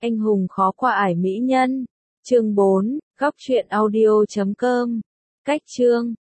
Anh hùng khó qua ải mỹ nhân. Chương 4, góc truyện audio.com. Cách chương